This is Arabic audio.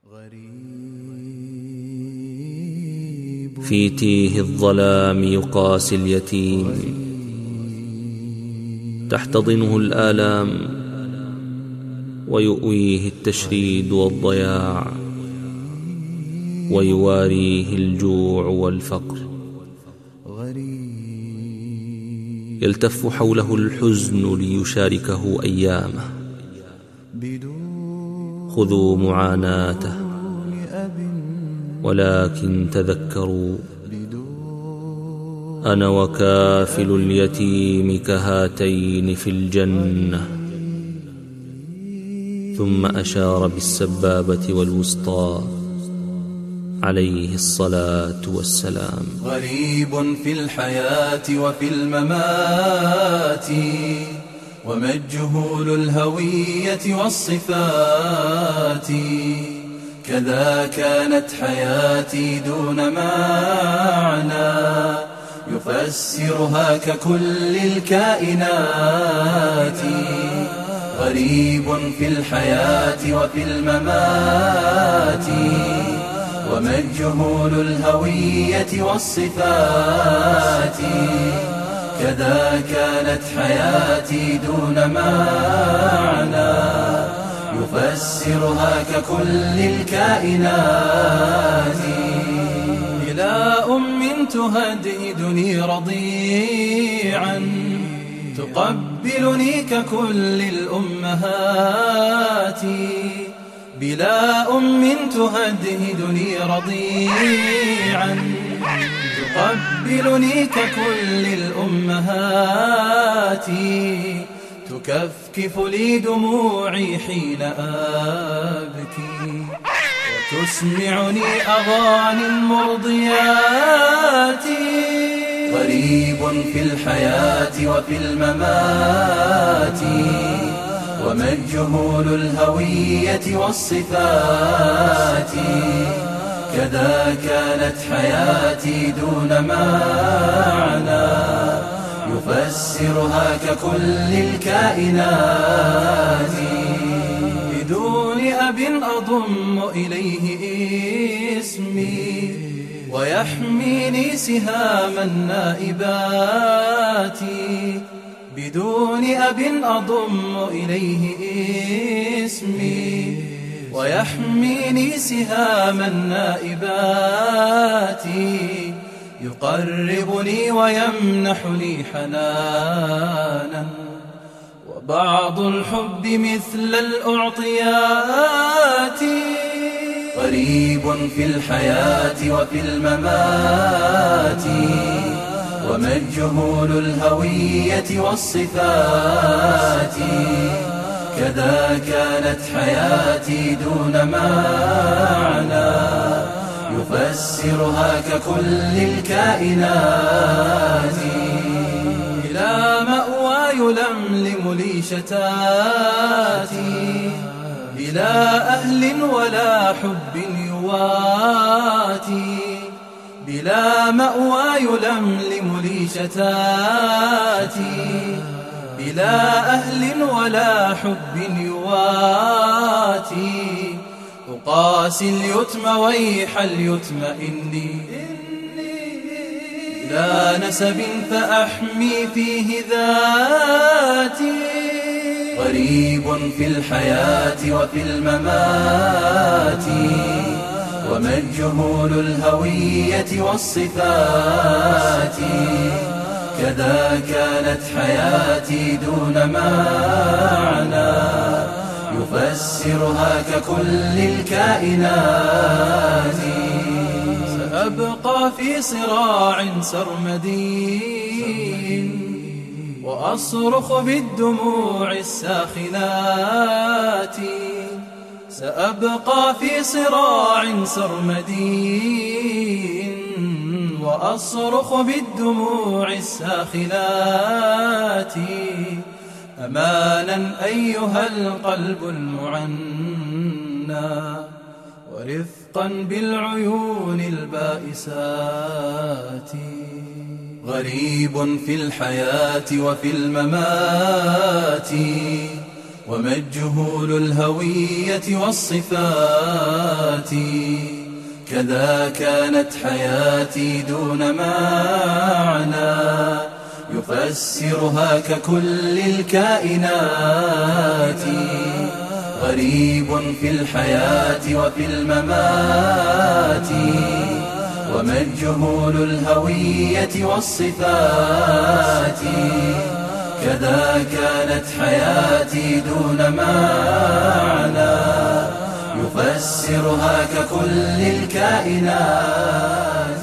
في تيه الظلام يقاسي اليتيم، تحتضنه الآلام ويؤويه التشريد والضياع، ويواريه الجوع والفقر. يلتف حوله الحزن ليشاركه أيامه. خذوا معاناته ولكن تذكروا، أنا وكافل اليتيم كهاتين في الجنة. ثم أشار بالسبابة والوسطى عليه الصلاة والسلام. غريب في الحياة وفي الممات، ومجهول الهوية والصفات. كذا كانت حياتي دون معنى، يفسرها ككل الكائنات. غريب في الحياة وفي الممات، ومجهول الهوية والصفات. كذا كانت حياتي دون معنى، يفسرها ككل الكائنات. بلا أم تهدئني رضيعا، تقبلني ككل الأمهات. بلا أم تهدئني رضيعا، تقبلني ككل الأمهات. تكفكف لي دموعي حين أبكي، وتسمعني أغاني المرضيات. غريب في الحياة وفي الممات، ومجهول الهوية والصفات. كذا كانت حياتي دون معنى، يفسرها ككل الكائنات. بدون أب أضم إليه اسمي، ويحميني سهام النائبات. بدون أب أضم إليه اسمي، ويحميني سهام النائبات. يقربني ويمنح لي حنانا، وبعض الحب مثل الأعطيات. غريب في الحياة وفي الممات، ومجهول الهوية والصفات. كذا كانت حياتي دون معنى، يفسرها ككل الكائنات. إلى مأوى يلملم لي شتاتي، إلى أهل ولا حب يواتي. بلا مأوى يلملم لي شتاتي، بلا أهل ولا حب يواتي. أقاسي اليتم ويح اليتم إني، لا نسب فأحمي فيه ذاتي. غريب في الحياة وفي الممات، ومجهول الهوية والصفات. كذا كانت حياتي دون معنى، يفسرها ككل الكائنات. سأبقى في صراع سرمدي، وأصرخ بالدموع الساخنات. سأبقى في صراع سرمدي، وأصرخ بالدموع الساخنات. أمانا أيها القلب المعنى، ورفقا بالعيون البائسات. غريب في الحياة وفي الممات، ومجهول الهوية والصفات. كذا كانت حياتي دون معنى يفسرها ككل الكائنات. غريب في الحياة وفي الممات، ومجهول الهوية والصفات. كذا كانت حياتي دون معنى يفسرها ككل الكائنات.